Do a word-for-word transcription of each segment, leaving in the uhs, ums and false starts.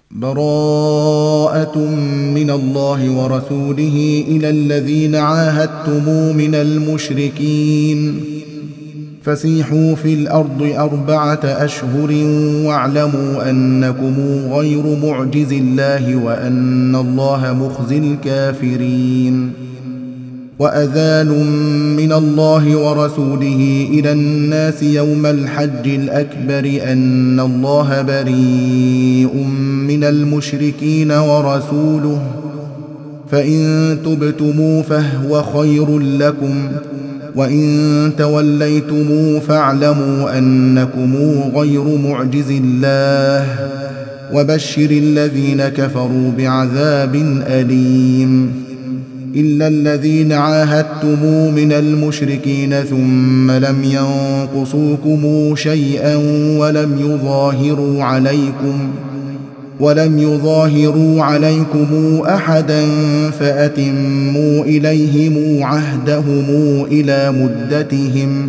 براءة من الله ورسوله إلى الذين عاهدتم من المشركين فسيحوا في الأرض أربعة أشهر واعلموا أنكم غير معجز الله وأن الله مخزي الكافرين. وأذان من الله ورسوله إلى الناس يوم الحج الأكبر أن الله بريء من المشركين ورسوله فإن تبتم فهو خير لكم وإن توليتم فاعلموا أنكم غير معجز الله وبشر الذين كفروا بعذاب أليم. إلا الذين عاهدتم من المشركين ثم لم ينقصوكم شيئا ولم يظاهروا عليكم ولم يظاهروا عليكم أحدا فأتموا إليهم عهدهم إلى مدتهم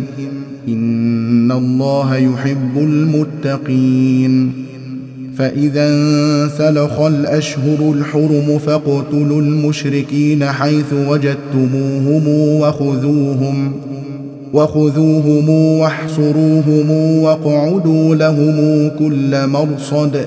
إن الله يحب المتقين. فإذا انسلخ الأشهر الحرم فاقتلوا المشركين حيث وجدتموهم وخذوهم وخذوهم واحصروهم واقعدوا لهم كل مرصد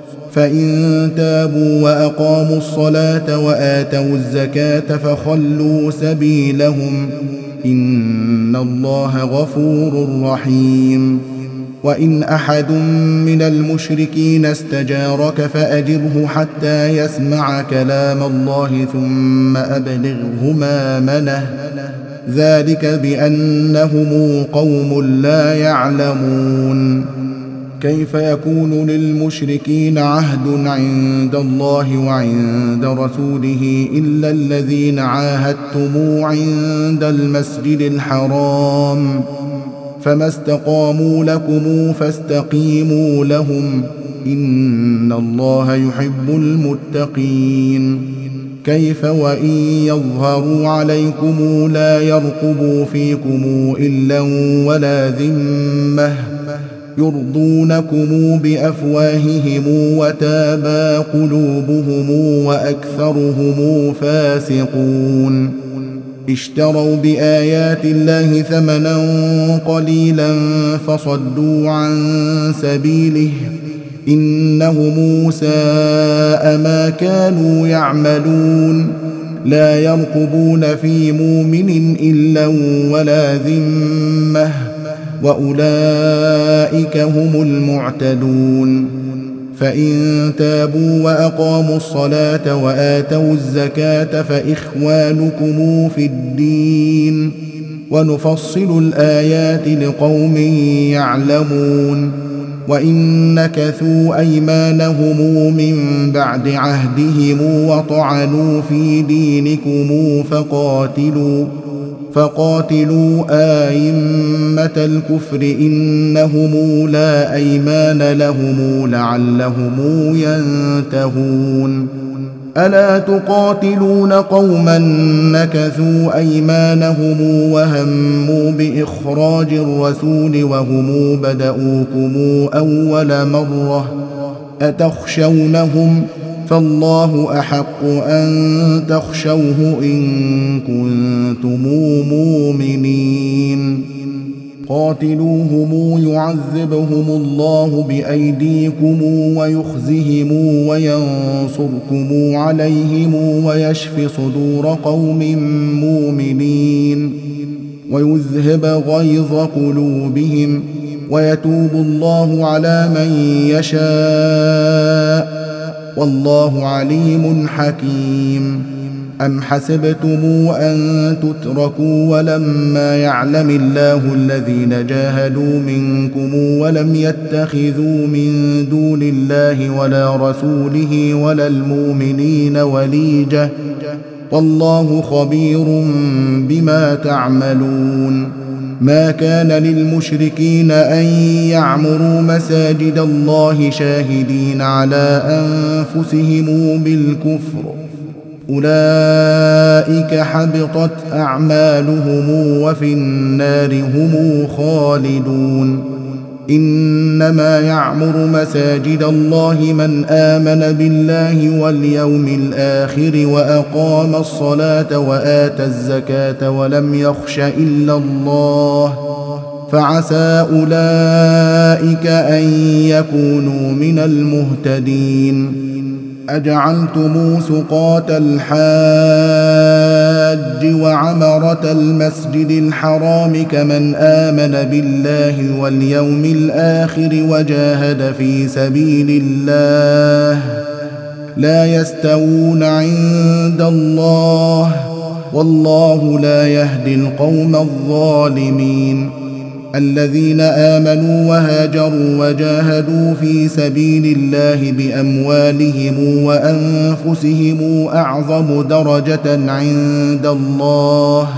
فإن تابوا وأقاموا الصلاة وآتوا الزكاة فخلوا سبيلهم إن الله غفور رحيم. وإن أحد من المشركين استجارك فأجره حتى يسمع كلام الله ثم أبلغه مأمنه ذلك بأنهم قوم لا يعلمون. كيف يكون للمشركين عهد عند الله وعند رسوله إلا الذين عاهدتم عند المسجد الحرام فما استقاموا لكم فاستقيموا لهم إن الله يحب المتقين. كيف وإن يظهروا عليكم لا يرقبوا فيكم إلا ولا ذمة يرضونكم بأفواههم وتابى قلوبهم وأكثرهم فاسقون. اشتروا بآيات الله ثمنا قليلا فصدوا عن سبيله إنهم ساء ما كانوا يعملون. لا يرقبون في مؤمن إلا ولا ذمة وأولئك هم المعتدون. فإن تابوا وأقاموا الصلاة وآتوا الزكاة فإخوانكم في الدين ونفصل الآيات لقوم يعلمون. وإن نكثوا أيمانهم من بعد عهدهم وطعنوا في دينكم فقاتلوا فقاتلوا أئمة الكفر إنهم لا أيمان لهم لعلهم ينتهون. ألا تقاتلون قوما نكثوا أيمانهم وهموا بإخراج الرسول وهم بدؤوكم أول مرة أتخشونهم فالله أحق أن تخشوه إن كنتم مؤمنين. قاتلوهم يعذبهم الله بأيديكم ويخزهم وينصركم عليهم ويشف صدور قوم مؤمنين ويذهب غيظ قلوبهم ويتوب الله على من يشاء والله عليم حكيم. أم حسبتم أن تتركوا ولما يعلم الله الذين جاهدوا منكم ولم يتخذوا من دون الله ولا رسوله ولا المؤمنين وليجة والله خبير بما تعملون. ما كان للمشركين أن يعمروا مساجد الله شاهدين على أنفسهم بالكفر أولئك حبطت أعمالهم وفي النار هم خالدون. إنما يعمر مساجد الله من آمن بالله واليوم الآخر وأقام الصلاة وآتى الزكاة ولم يخش إلا الله فعسى أولئك أن يكونوا من المهتدين. أجعلتم سقاة الحاج وعمرة المسجد الحرام كمن آمن بالله واليوم الآخر وجاهد في سبيل الله لا يستوون عند الله والله لا يهدي القوم الظالمين. الذين آمنوا وهاجروا وجاهدوا في سبيل الله بأموالهم وأنفسهم أعظم درجة عند الله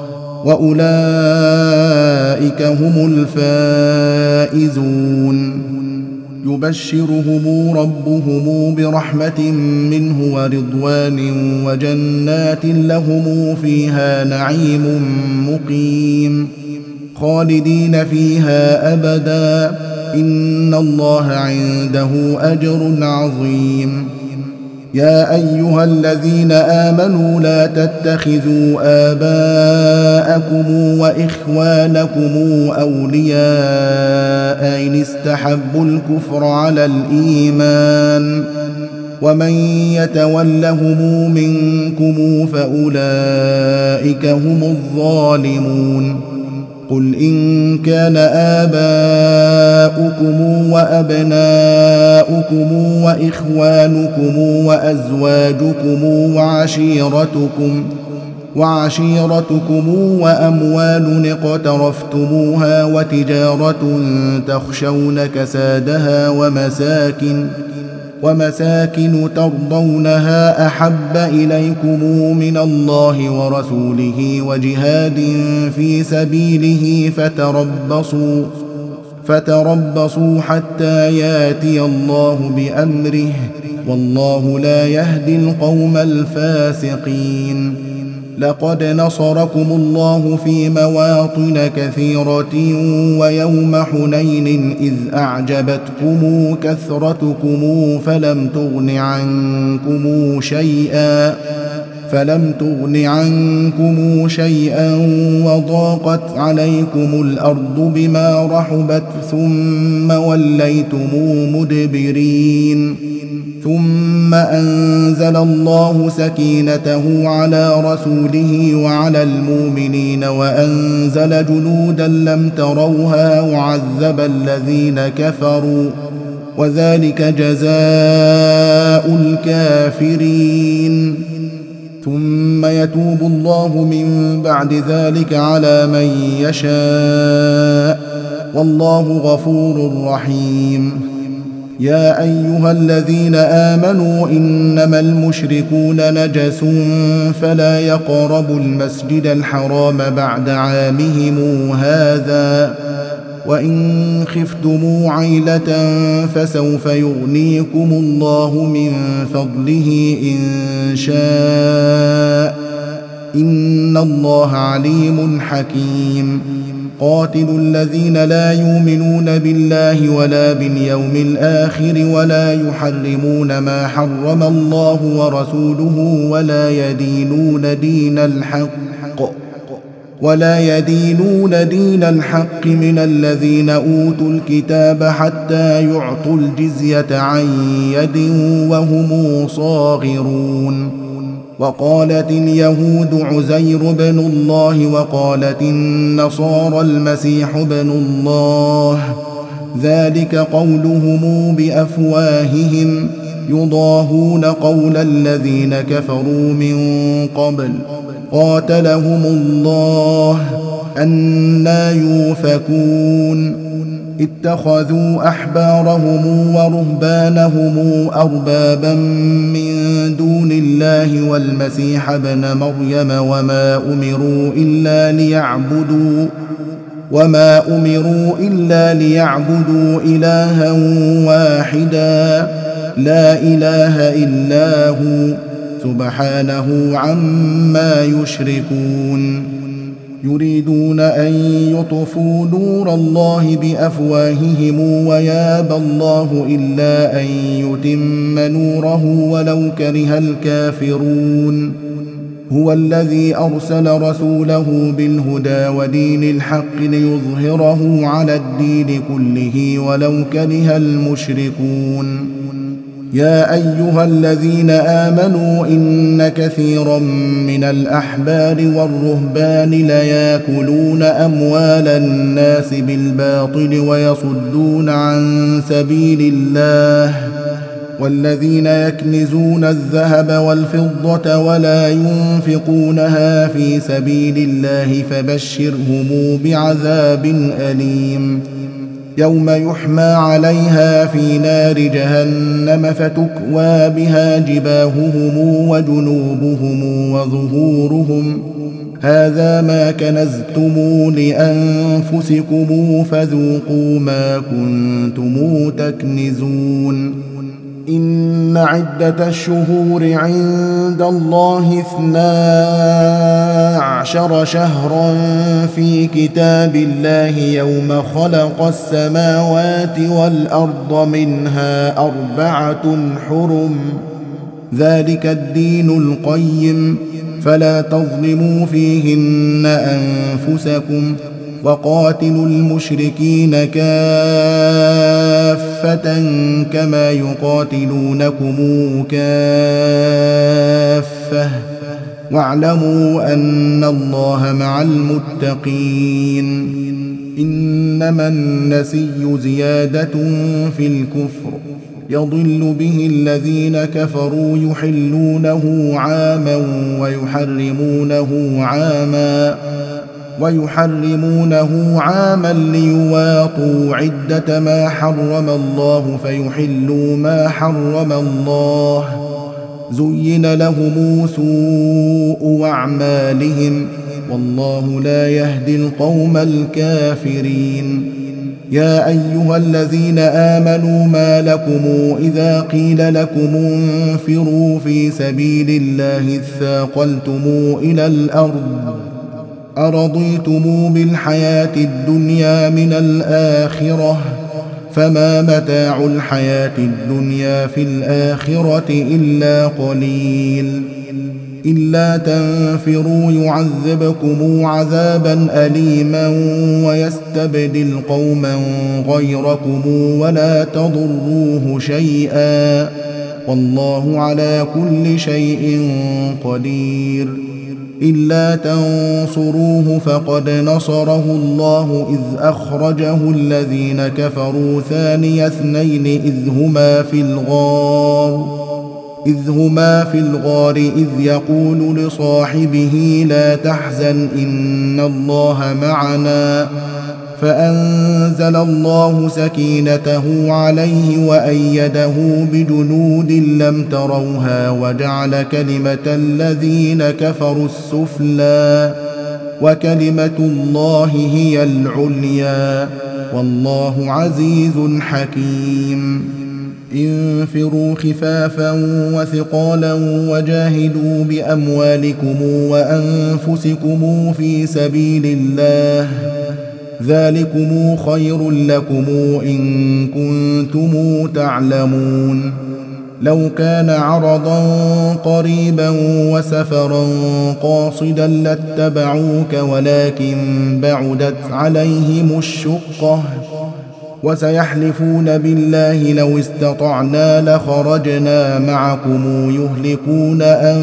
وأولئك هم الفائزون. يبشرهم ربهم برحمة منه ورضوان وجنات لهم فيها نعيم مقيم خالدين فيها أبدا إن الله عنده أجر عظيم. يا أيها الذين آمنوا لا تتخذوا آباءكم وإخوانكم أولياء إن استحبوا الكفر على الإيمان ومن يتولهم منكم فأولئك هم الظالمون. قل إن كان آباؤكم وأبناؤكم وإخوانكم وأزواجكم وعشيرتكم وعشيرتكم وأموال اقترفتموها وتجارة تخشون كسادها ومساكن ومساكن ترضونها أحب إليكم من الله ورسوله وجهاد في سبيله فتربصوا فتربصوا حتى ياتي الله بأمره والله لا يهدي القوم الفاسقين. لقد نصركم الله في مواطن كثيرة ويوم حنين إذ أعجبتكم كثرتكم فلم تغن عنكم شيئا فلم تغن عنكم شيئا وضاقت عليكم الأرض بما رحبت ثم وليتم مدبرين. ثم أنزل الله سكينته على رسوله وعلى المؤمنين وأنزل جنودا لم تروها وعذب الذين كفروا وذلك جزاء الكافرين. ثم يتوب الله من بعد ذلك على من يشاء والله غفور رحيم. يا أيها الذين آمنوا إنما المشركون نجس فلا يقربوا المسجد الحرام بعد عامهم هذا وإن خفتم عيلة فسوف يغنيكم الله من فضله إن شاء إن الله عليم حكيم. قاتلوا الذين لا يؤمنون بالله ولا باليوم الآخر ولا يحرمون ما حرم الله ورسوله ولا يدينون دين الحق ولا يدينون دين الحق من الذين أوتوا الكتاب حتى يعطوا الجزية عن يد وهم صاغرون. وقالت اليهود عزير بن الله وقالت النصارى المسيح بن الله ذلك قولهم بأفواههم يضاهون قول الذين كفروا من قبل قاتلهم الله أنى يؤفكون. اتخذوا أحبارهم ورهبانهم أربابا من دون الله والمسيح ابن مريم وما أمروا إلا ليعبدوا وما أمروا إلا ليعبدوا إلها واحدا لا إله إلا هو سبحانه عما يشركون. يريدون أن يطفوا نور الله بأفواههم ويابى الله إلا أن يتم نوره ولو كره الكافرون هو الذي أرسل رسوله بالهدى ودين الحق ليظهره على الدين كله ولو كره المشركون يا أيها الذين آمنوا إن كثيرا من الأحبار والرهبان ليأكلون أموال الناس بالباطل ويصدون عن سبيل الله والذين يكنزون الذهب والفضة ولا ينفقونها في سبيل الله فبشرهم بعذاب أليم يوم يحمى عليها في نار جهنم فتكوى بها جباههم وجنوبهم وظهورهم هذا ما كنزتم لأنفسكم فذوقوا ما كنتم تكنزون إن عدة الشهور عند الله اثنا عشر شهرا في كتاب الله يوم خلق السماوات والأرض منها أربعة حرم ذلك الدين القيم فلا تظلموا فيهن أنفسكم وقاتلوا المشركين كافة كما يقاتلونكم كافة واعلموا أن الله مع المتقين إنما النسي زيادة في الكفر يضل به الذين كفروا يحلونه عاما ويحرمونه عاما ويحرمونه عاما ليواطوا عدة ما حرم الله فيحلوا ما حرم الله زين لهم سوء أعمالهم والله لا يهدي القوم الكافرين يا أيها الذين آمنوا ما لكم إذا قيل لكم انفروا في سبيل الله اثاقلتم إلى الأرض أرضيتم بالحياة الدنيا من الآخرة فما متاع الحياة الدنيا في الآخرة إلا قليل إلا تنفروا يعذبكم عذابا أليما ويستبدل قوما غيركم ولا تضروه شيئا والله على كل شيء قدير إلا تنصروه فقد نصره الله إذ أخرجه الذين كفروا ثاني اثنين إذ هما في الغار إذ هما في الغار إذ يقول لصاحبه لا تحزن إن الله معنا فأنزل الله سكينته عليه وأيده بجنود لم تروها وجعل كلمة الذين كفروا السفلى وكلمة الله هي العليا والله عزيز حكيم انفروا خفافا وثقالا وجاهدوا بأموالكم وأنفسكم في سبيل الله ذلكم خير لكم إن كنتم تعلمون لو كان عرضا قريبا وسفرا قاصدا لاتبعوك ولكن بعدت عليهم الشقة وسيحلفون بالله لو استطعنا لخرجنا معكم يهلكون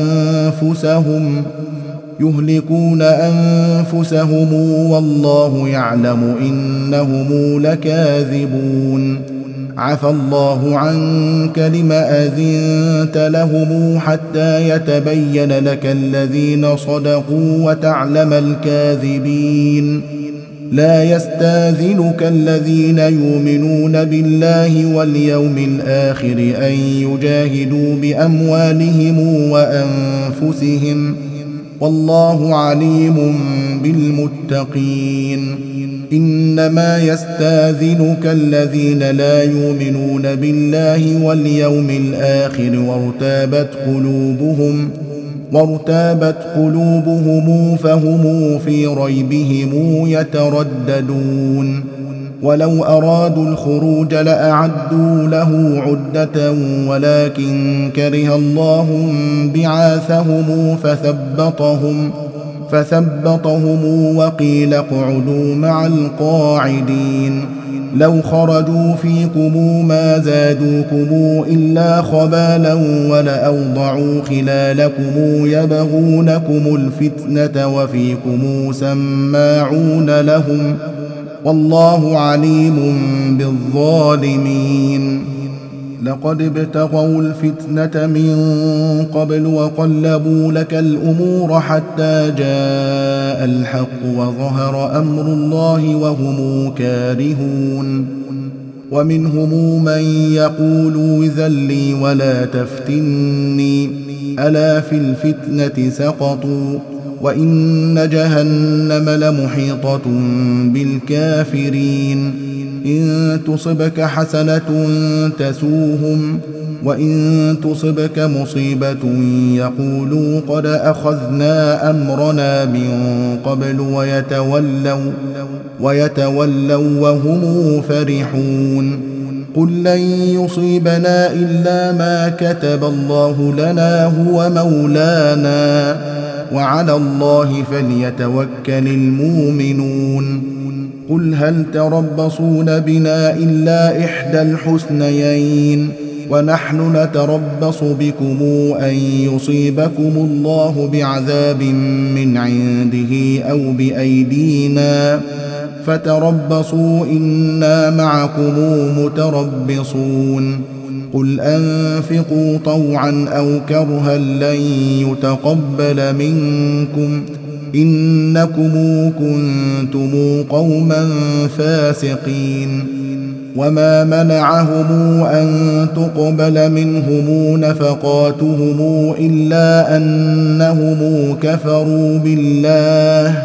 أنفسهم يهلكون أنفسهم والله يعلم إنهم لكاذبون عفى الله عنك لم أذنت لهم حتى يتبين لك الذين صدقوا وتعلم الكاذبين لا يستاذنك الذين يؤمنون بالله واليوم الآخر أن يجاهدوا بأموالهم وأنفسهم والله عليم بالمتقين إنما يستاذنك الذين لا يؤمنون بالله واليوم الآخر وارتابت قلوبهم وارتابت قلوبهم فهم في ريبهم يترددون ولو أرادوا الخروج لأعدوا له عدة ولكن كره الله بعاثهم فثبطهم فثبطهم وقيل اقعدوا مع القاعدين لو خرجوا فيكم ما زادوكم إلا خبالا ولأوضعوا خلالكم يبغونكم الفتنة وفيكم سماعون لهم والله عليم بالظالمين لقد ابتغوا الفتنة من قبل وقلبوا لك الأمور حتى جاء الحق وظهر أمر الله وهم كارهون ومنهم من يقول إذن لي ولا تفتني ألا في الفتنة سقطوا وإن جهنم لمحيطة بالكافرين إن تصبك حسنة تسوهم وإن تصبك مصيبة يقولوا قد أخذنا أمرنا من قبل ويتولوا ويتولوا وهم فرحون قل لن يصيبنا إلا ما كتب الله لنا هو مولانا وعلى الله فليتوكل المؤمنون قل هل تربصون بنا إلا إحدى الحسنيين ونحن نتربص بكم أن يصيبكم الله بعذاب من عنده أو بأيدينا فتربصوا إنا معكم متربصون قل أنفقوا طوعا أو كرها لن يتقبل منكم إنكم كنتم قوما فاسقين وما منعهم أن تقبل منهم نفقاتهم إلا أنهم كفروا بالله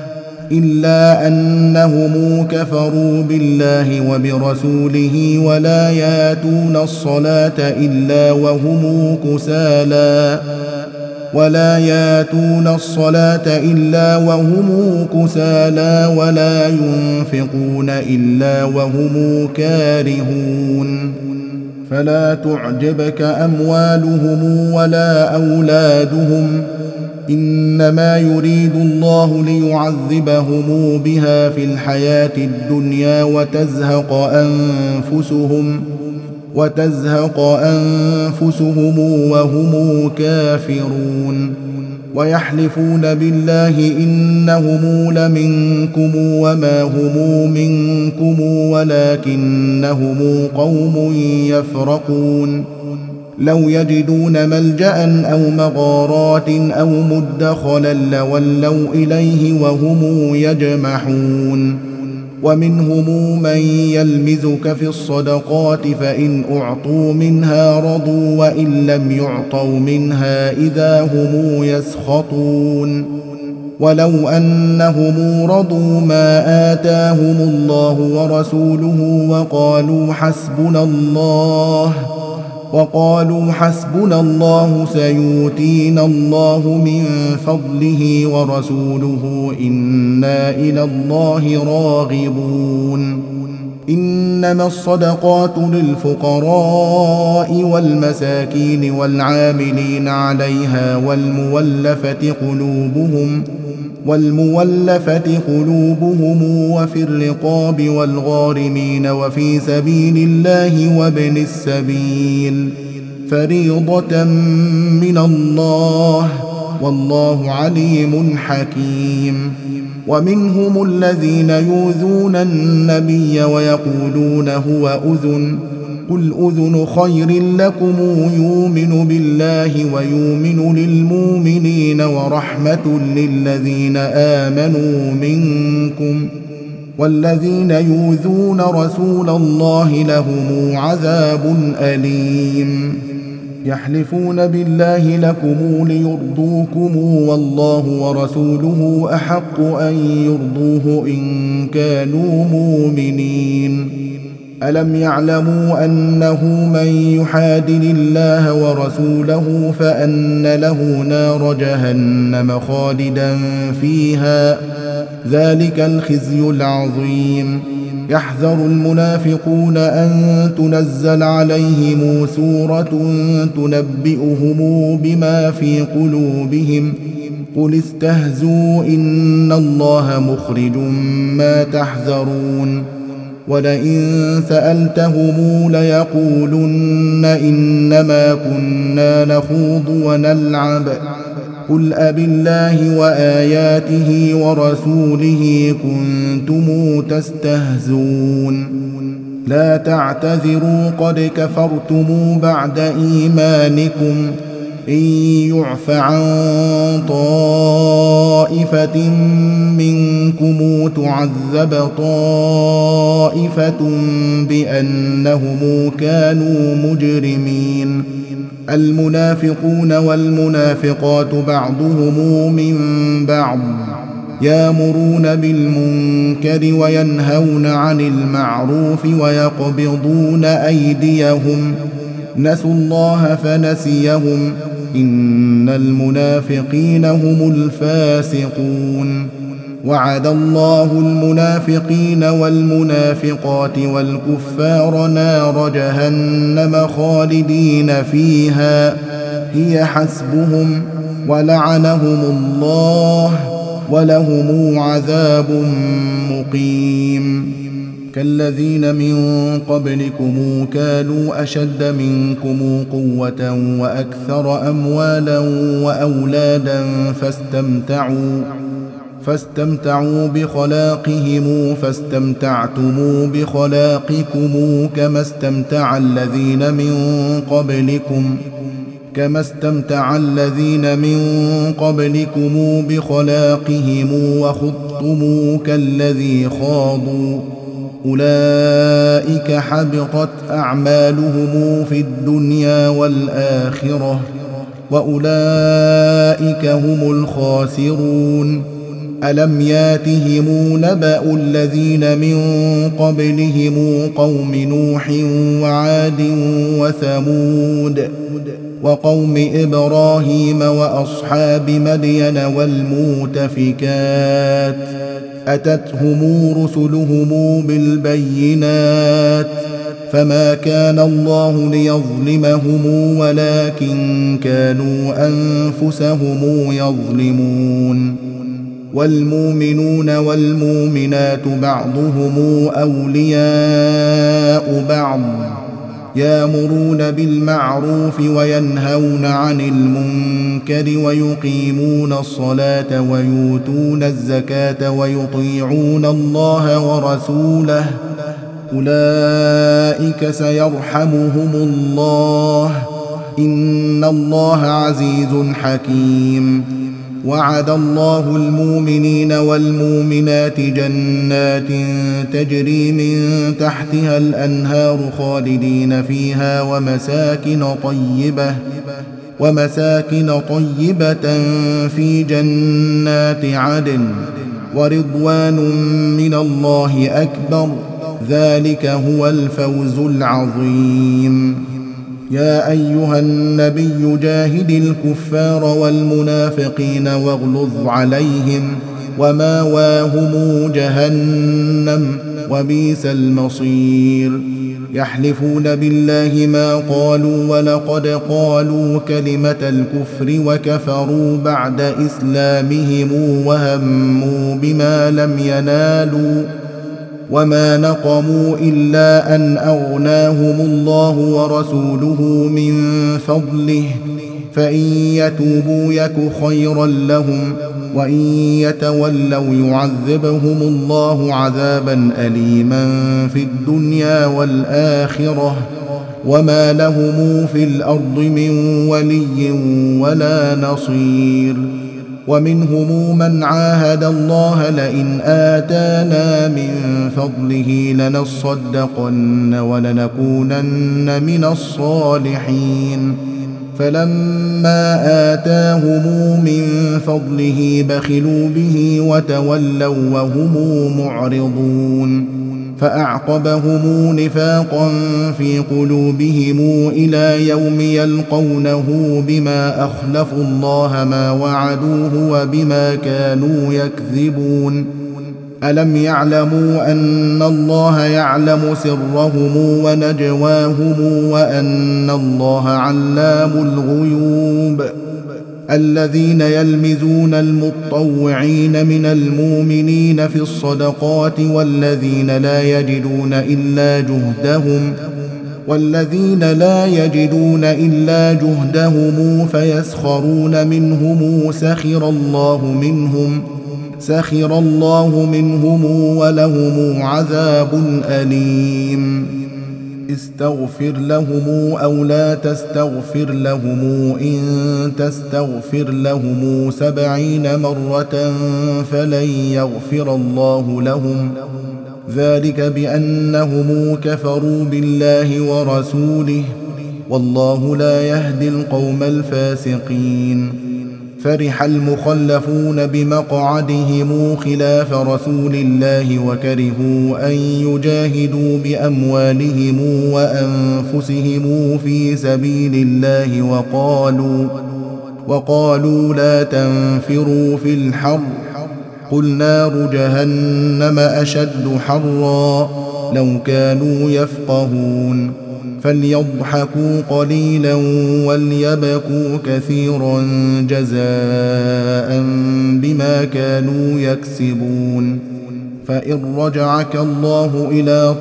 إلا أنهم كفروا بالله وبرسوله ولا ياتون الصلاة إلا وهم كسالى ولا ياتون الصلاة إلا وهم كسالى ولا ينفقون إلا وهم كارهون فلا تعجبك أموالهم ولا أولادهم إنما يريد الله ليعذبهم بها في الحياة الدنيا وتزهق أنفسهم وتزهق أنفسهم وهم كافرون ويحلفون بالله إنهم لمنكم وما هم منكم ولكنهم قوم يفرقون لو يجدون ملجأ أو مغارات أو مدخلا لولوا إليه وهم يجمحون ومنهم من يلمزك في الصدقات فإن أعطوا منها رضوا وإن لم يعطوا منها إذا هم يسخطون ولو أنهم رضوا ما آتاهم الله ورسوله وقالوا حسبنا الله وقالوا حسبنا الله سيؤتينا الله من فضله ورسوله إنا إلى الله راغبون إنما الصدقات للفقراء والمساكين والعاملين عليها والمولفة قلوبهم والمولفة قلوبهم وفي الرقاب والغارمين وفي سبيل الله وابن السبيل فريضة من الله والله عليم حكيم ومنهم الذين يؤذون النبي ويقولون هو أذن قل أذن خير لكم يؤمن بالله ويؤمن للمؤمنين ورحمة للذين آمنوا منكم والذين يؤذون رسول الله لهم عذاب أليم يحلفون بالله لكم ليرضوكم والله ورسوله أحق أن يرضوه إن كانوا مؤمنين ألم يعلموا أنه من يحادل الله ورسوله فأن له نار جهنم خالدا فيها ذلك الخزي العظيم. يحذر المنافقون أن تنزل عليهم سورة تنبئهم بما في قلوبهم قل استهزوا إن الله مخرج ما تحذرون. ولئن سألتهم ليقولن إنما كنا نخوض ونلعب قل أبالله وآياته ورسوله كنتم تستهزون لا تعتذروا قد كفرتم بعد إيمانكم إن يعف عن طائفة منكم تعذب طائفة بأنهم كانوا مجرمين. المنافقون والمنافقات بعضهم من بعض يأمرون بالمنكر وينهون عن المعروف ويقبضون أيديهم نسوا الله فنسيهم إن المنافقين هم الفاسقون. وعد الله المنافقين والمنافقات والكفار نار جهنم خالدين فيها هي حسبهم ولعنهم الله ولهم عذاب مقيم. كالذين من قبلكم كانوا أشد منكم قوة وأكثر أموالا وأولادا فاستمتعوا فاستمتعوا بخلاقهم فاستمتعتم بخلاقكم كما استمتع الذين من قبلكم كما استمتع الذين من قبلكم بخلاقهم وخضتم كالذي خاضوا أولئك حبطت أعمالهم في الدنيا والآخرة وأولئك هم الخاسرون. ألم ياتهم نبأ الذين من قبلهم قوم نوح وعاد وثمود وقوم إبراهيم وأصحاب مدين والمؤتفكات أتتهم رسلهم بالبينات فما كان الله ليظلمهم ولكن كانوا أنفسهم يظلمون. والمؤمنون والمؤمنات بعضهم أولياء بعض يأمرون بالمعروف وينهون عن المنكر ويقيمون الصلاة ويؤتون الزكاة ويطيعون الله ورسوله أولئك سيرحمهم الله إن الله عزيز حكيم. وعد الله المؤمنين والمؤمنات جنات تجري من تحتها الأنهار خالدين فيها ومساكن طيبة ومساكن طيبة في جنات عدن ورضوان من الله أكبر ذلك هو الفوز العظيم. يا أيها النبي جاهد الكفار والمنافقين واغلظ عليهم وماواهم جهنم وبئس المصير. يحلفون بالله ما قالوا ولقد قالوا كلمة الكفر وكفروا بعد إسلامهم وهموا بما لم ينالوا وما نقموا إلا أن أغناهم الله ورسوله من فضله فإن يتوبوا يك خيرا لهم وإن يتولوا يعذبهم الله عذابا أليما في الدنيا والآخرة وما لهم في الأرض من ولي ولا نصير. ومنهم من عاهد الله لئن آتانا من فضله لنصدقن ولنكونن من الصالحين فلما آتاهم من فضله بخلوا به وتولوا وهم معرضون. فأعقبهم نفاقا في قلوبهم إلى يوم يلقونه بما أخلفوا الله ما وعدوه وبما كانوا يكذبون. ألم يعلموا أن الله يعلم سرهم ونجواهم وأن الله علام الغيوب؟ الذين يلمزون المطوعين من المؤمنين في الصدقات والذين لا يجدون إلا جهدهم والذين لا يجدون إلا جهدهم فيسخرون منهم سخر الله منهم سخر الله منهم ولهم عذاب أليم. استغفر لهم أو لا تستغفر لهم إن تستغفر لهم سبعين مرة فلن يغفر الله لهم، ذلك بأنهم كفروا بالله ورسوله، والله لا يهدي القوم الفاسقين. فرح المخلفون بمقعدهم خلاف رسول الله وكرهوا أن يجاهدوا بأموالهم وأنفسهم في سبيل الله وقالوا وقالوا لا تنفروا في الحر، قل نار جهنم أشد حرا لو كانوا يفقهون. فليضحكوا قليلا وليبكوا كثيرا جزاء بما كانوا يكسبون. فإن رجعك الله إلى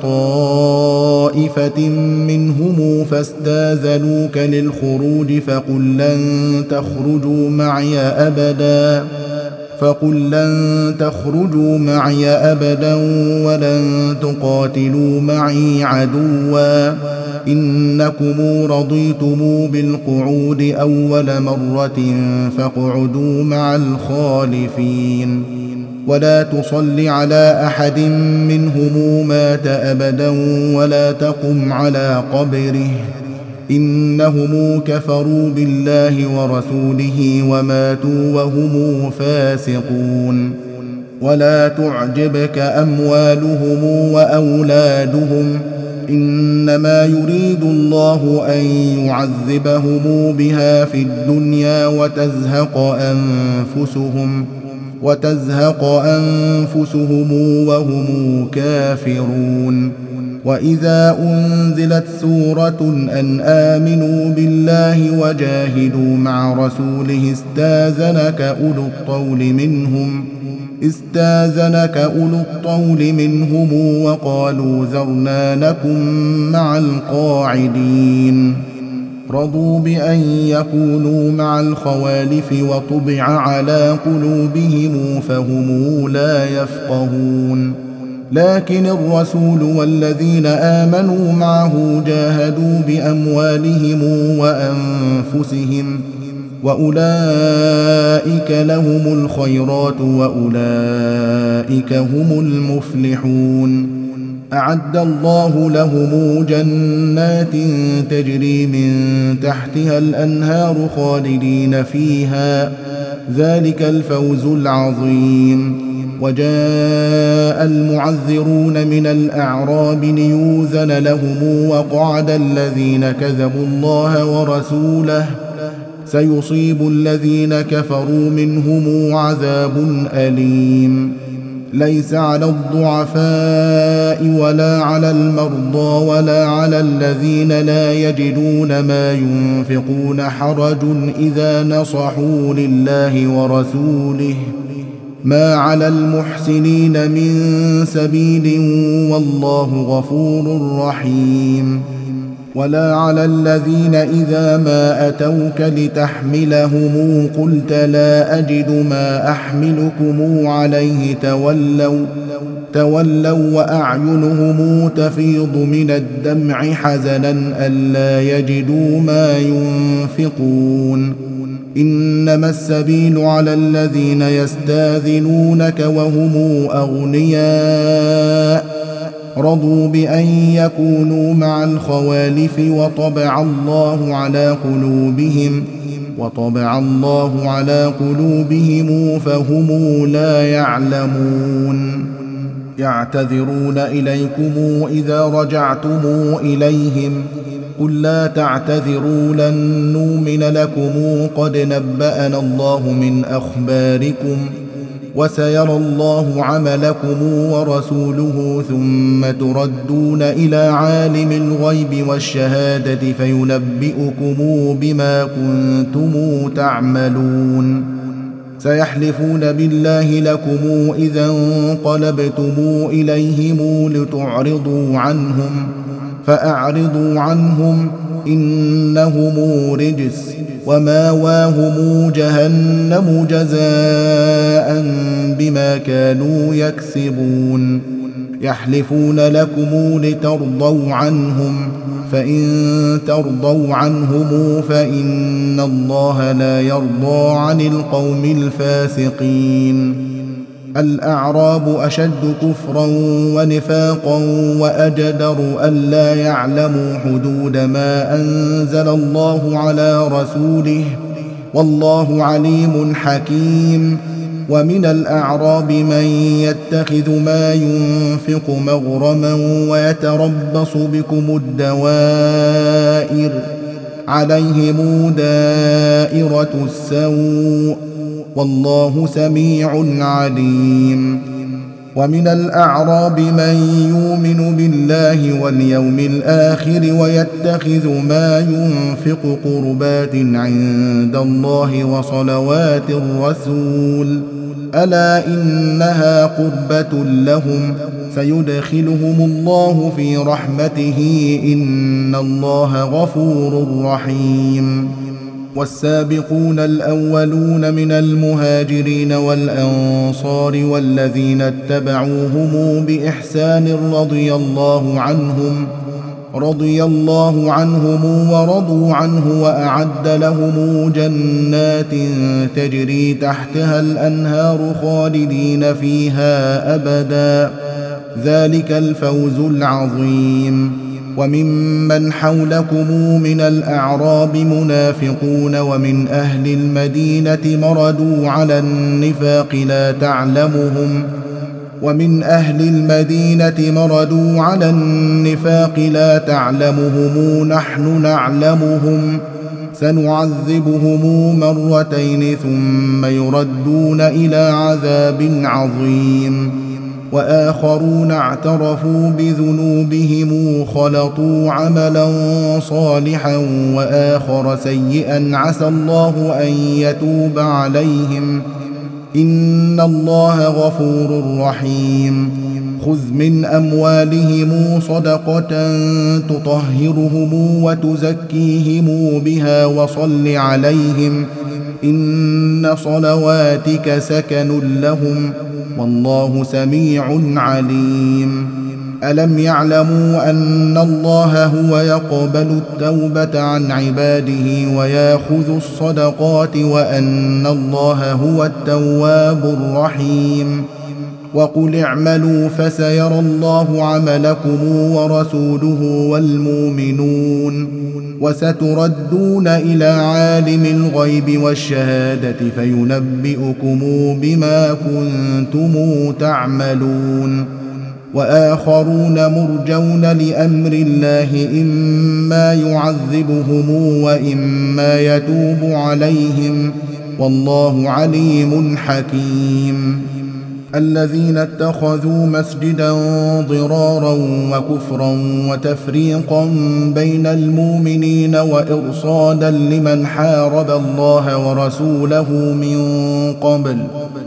طائفة منهم فاستاذنوك للخروج فقل لن تخرجوا معي أبدا فقل لن تخرجوا معي أبدا ولن تقاتلوا معي عدوا إنكم رضيتم بالقعود أول مرة فاقعدوا مع الخالفين. ولا تصل على أحد منهم مات أبدا ولا تقم على قبره، إنهم كفروا بالله ورسوله وماتوا وهم فاسقون. ولا تعجبك أموالهم وأولادهم، إنما يريد الله أن يعذبهم بها في الدنيا وتزهق أنفسهم وتزهق أنفسهم وهم كافرون. وإذا أنزلت سورة أن آمنوا بالله وجاهدوا مع رسوله استاذنك أولو الطول منهم استاذنك أولو الطول منهم وقالوا ذرنا نكن مع القاعدين. رضوا بأن يكونوا مع الخوالف وطبع على قلوبهم فهم لا يفقهون. لكن الرسول والذين آمنوا معه جاهدوا بأموالهم وأنفسهم وأولئك لهم الخيرات وأولئك هم المفلحون. أعد الله لهم جنات تجري من تحتها الأنهار خالدين فيها، ذلك الفوز العظيم. وجاء المعذرون من الأعراب ليوذن لهم وقعد الذين كذبوا الله ورسوله، سيصيب الذين كفروا منهم عذاب أليم. ليس على الضعفاء ولا على المرضى ولا على الذين لا يجدون ما ينفقون حرج إذا نصحوا لله ورسوله، ما على المحسنين من سبيل والله غفور رحيم. ولا على الذين إذا ما أتوك لتحملهم قلت لا أجد ما أحملكم عليه تولوا تولوا وأعينهم تفيض من الدمع حزنا ألا يجدوا ما ينفقون. إنما السبيل على الذين يستاذنونك وهم أغنياء رضوا بأن يكونوا مع الخوالف وطبع الله على قلوبهم وطبع الله على قلوبهم فهم لا يعلمون. يعتذرون إليكم إذا رجعتم إليهم قل لا تعتذروا لن نؤمن لكم قد نبأنا الله من أخباركم وسيرى الله عملكم ورسوله ثم تردون إلى عالم الغيب والشهادة فينبئكم بما كنتم تعملون سيحلفون بالله لكم إذا انقلبتم إليهم لتعرضوا عنهم فأعرضوا عنهم إنهم رجس وماواهم جهنم جزاء بما كانوا يكسبون يحلفون لكم لترضوا عنهم فإن ترضوا عنهم فإن الله لا يرضى عن القوم الفاسقين الأعراب أشد كفرا ونفاقا وأجدر ألا يعلموا حدود ما أنزل الله على رسوله والله عليم حكيم ومن الأعراب من يتخذ ما ينفق مغرما ويتربص بكم الدوائر عليهم دائرة السوء والله سميع عليم ومن الأعراب من يؤمن بالله واليوم الآخر ويتخذ ما ينفق قربات عند الله وصلوات الرسول ألا إنها قربة لهم سيدخلهم الله في رحمته إن الله غفور رحيم والسابقون الأولون من المهاجرين والأنصار والذين اتبعوهم بإحسان رضي الله عنهم رضي الله عنهم ورضوا عنه وأعد لهم جنات تجري تحتها الأنهار خالدين فيها أبدا ذلك الفوز العظيم وممن حولكم من الأعراب منافقون ومن أهل المدينة مردوا على النفاق لا تعلمهم ومن أهل المدينة مردوا على النفاق لا تعلمهم نحن نعلمهم سنعذبهم مرتين ثم يردون إلى عذاب عظيم وآخرون اعترفوا بذنوبهم خلطوا عملا صالحا وآخر سيئا عسى الله أن يتوب عليهم إن الله غفور رحيم خذ من أموالهم صدقة تطهرهم وتزكيهم بها وصل عليهم إن صلواتك سكن لهم والله سميع عليم ألم يعلموا أن الله هو يقبل التوبة عن عباده ويأخذ الصدقات وأن الله هو التواب الرحيم وقل اعملوا فسيرى الله عملكم ورسوله والمؤمنون وستردون إلى عالم الغيب والشهادة فينبئكم بما كنتم تعملون وآخرون مرجون لأمر الله إما يعذبهم وإما يتوب عليهم والله عليم حكيم الذين اتخذوا مسجدا ضرارا وكفرا وتفريقا بين المؤمنين وإرصادا لمن حارب الله ورسوله من قبل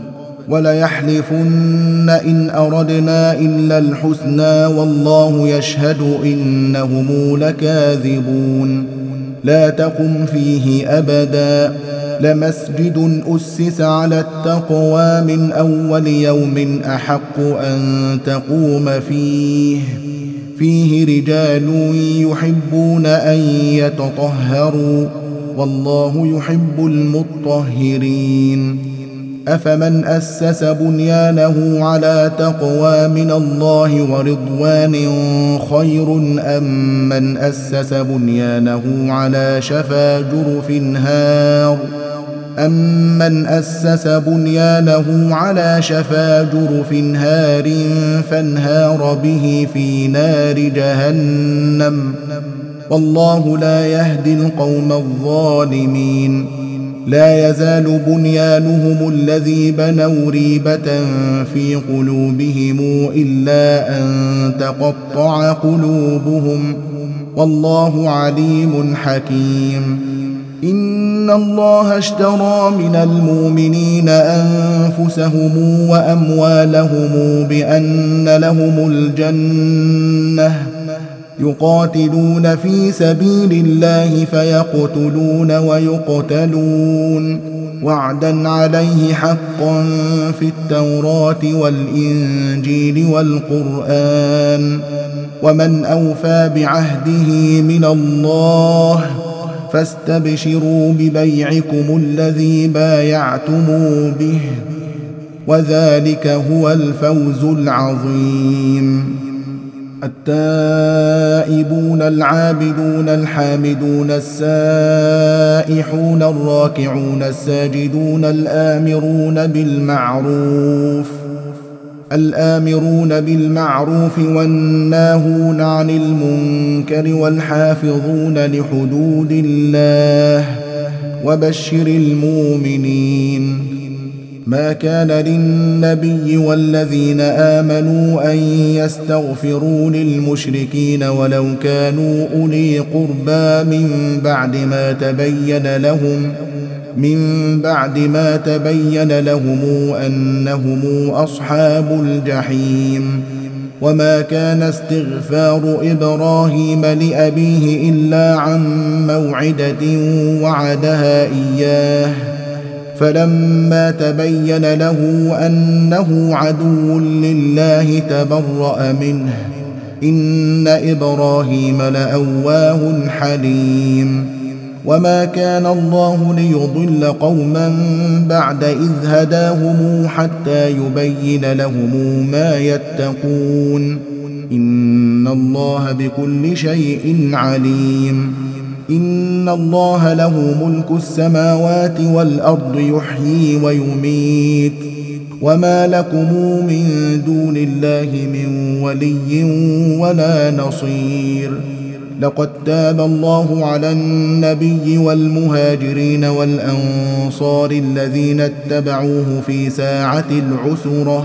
وليحلفن إن أردنا إلا الحسنى والله يشهد إنهم لكاذبون لا تقم فيه أبدا لمسجد أسس على التقوى من أول يوم أحق أن تقوم فيه فيه رجال يحبون أن يتطهروا والله يحب المطهرين أفمن أسس بنيانه على تقوى من الله ورضوان خير أم من أسس بنيانه على شفا جرف هار أمن أسس بنيانه على شفا جرف هار فانهار به في نار جهنم والله لا يهدي القوم الظالمين لا يزال بنيانهم الذي بنوا ريبة في قلوبهم إلا أن تقطع قلوبهم والله عليم حكيم إن الله اشترى من المؤمنين أنفسهم وأموالهم بأن لهم الجنة يقاتلون في سبيل الله فيقتلون ويقتلون وعدا عليه حقا في التوراة والإنجيل والقرآن ومن أوفى بعهده من الله فاستبشروا ببيعكم الذي بايعتم به وذلك هو الفوز العظيم التائبون العابدون الحامدون السائحون الراكعون الساجدون الآمرون بالمعروف الآمرون بالمعروف والناهون عن المنكر والحافظون لحدود الله وبشر المؤمنين ما كان للنبي والذين آمنوا أن يستغفروا للمشركين ولو كانوا أولي قربى من بعد ما تبين لهم من بعد ما تبين لهم أنهم أصحاب الجحيم وما كان استغفار إبراهيم لأبيه إلا عن موعدة وعدها إياه فلما تبين له أنه عدو لله تبرأ منه إن إبراهيم لأواه حليم وما كان الله ليضل قوما بعد إذ هداهم حتى يبين لهم ما يتقون إن الله بكل شيء عليم إن الله له ملك السماوات والأرض يحيي ويميت وما لكم من دون الله من ولي ولا نصير لقد تاب الله على النبي والمهاجرين والأنصار الذين اتبعوه في ساعة العسرة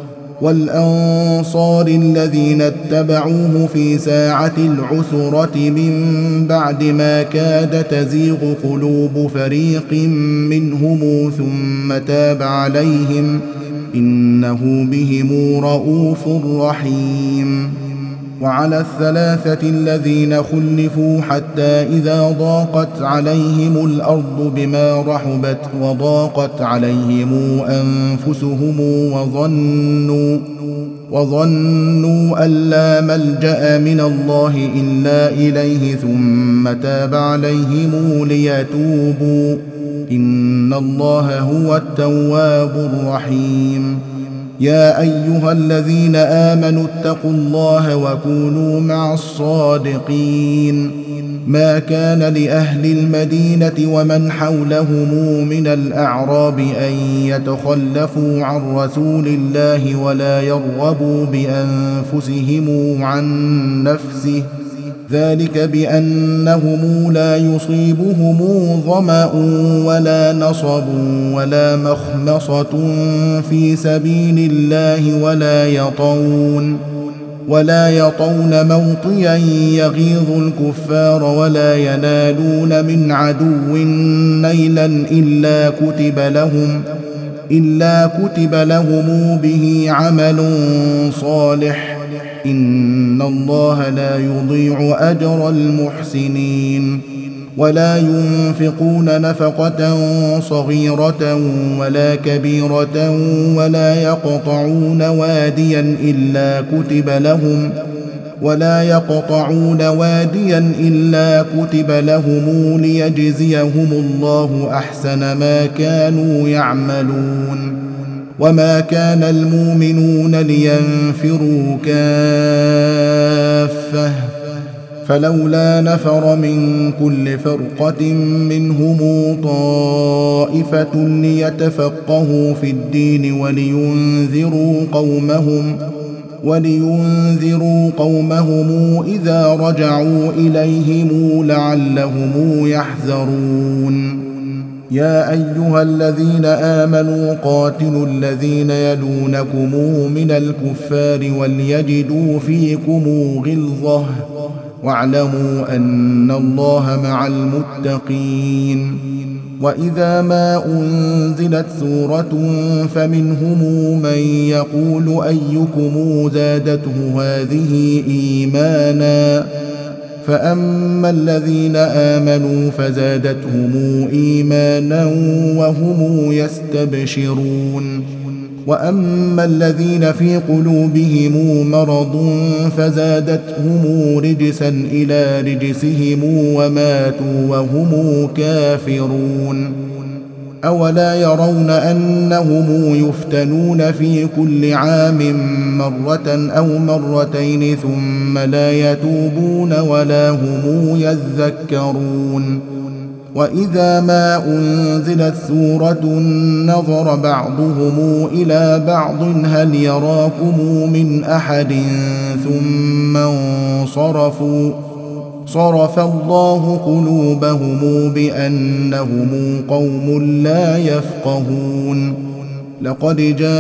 والأنصار الذين اتبعوه في ساعة العسرة من بعد ما كاد تزيغ قلوب فريق منهم ثم تاب عليهم إنه بهم رءوف رحيم وعلى الثلاثة الذين خلفوا حتى إذا ضاقت عليهم الأرض بما رحبت وضاقت عليهم أنفسهم وظنوا وظنوا أن لا ملجأ من الله إلا إليه ثم تاب عليهم ليتوبوا إن الله هو التواب الرحيم يا أيها الذين آمنوا اتقوا الله وكونوا مع الصادقين ما كان لأهل المدينة ومن حولهم من الأعراب أن يتخلفوا عن رسول الله ولا يرغبوا بأنفسهم عن نفسه ذلك بأنهم لا يصيبهم ظمأ ولا نصب ولا مخمصة في سبيل الله ولا يطون ولا يطون موطئا يغيظ الكفار ولا ينالون من عدو نيلا إلا كتب لهم إلا كتب لهم به عمل صالح إن الله لا يضيع أجر المحسنين ولا ينفقون نفقة صغيرة ولا كبيرة ولا يقطعون واديا إلا كتب لهم ولا يقطعون واديا إلا كتب لهم ليجزيهم الله أحسن ما كانوا يعملون وما كان المؤمنون لينفروا كافة فلولا نفر من كل فرقة منهم طائفة ليتفقهوا في الدين ولينذروا قومهم ولينذروا قومهم إذا رجعوا إليهم لعلهم يحذرون. يا أيها الذين آمنوا قاتلوا الذين يلونكم من الكفار وليجدوا فيكم غلظة واعلموا أن الله مع المتقين. وإذا ما أنزلت سورة فمنهم من يقول أيكم زادته هذه إيمانا فأما الذين آمنوا فزادتهم إيمانا وهم يستبشرون وأما الذين في قلوبهم مرض فزادتهم رجسا إلى رجسهم وماتوا وهم كافرون. أولا يرون أنهم يفتنون في كل عام مرة أو مرتين ثم لا يتوبون ولا هم يذكرون. وإذا ما أنزلت سورة نظر بعضهم إلى بعض هل يراكم من أحد ثم انصرفوا صرف الله قلوبهم بأنهم قوم لا يفقهون. لقد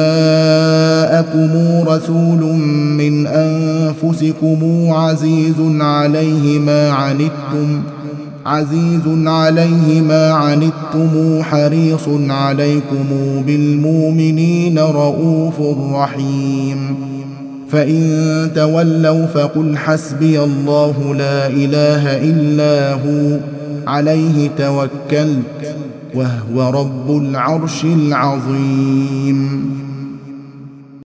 جاءكم رسول من أنفسكم عزيز عليه ما عنتم عزيز عليه ما عنتم حريص عليكم بالمؤمنين رؤوف رحيم. فإن تولوا فقل حسبي الله لا إله إلا هو عليه توكلت وهو رب العرش العظيم.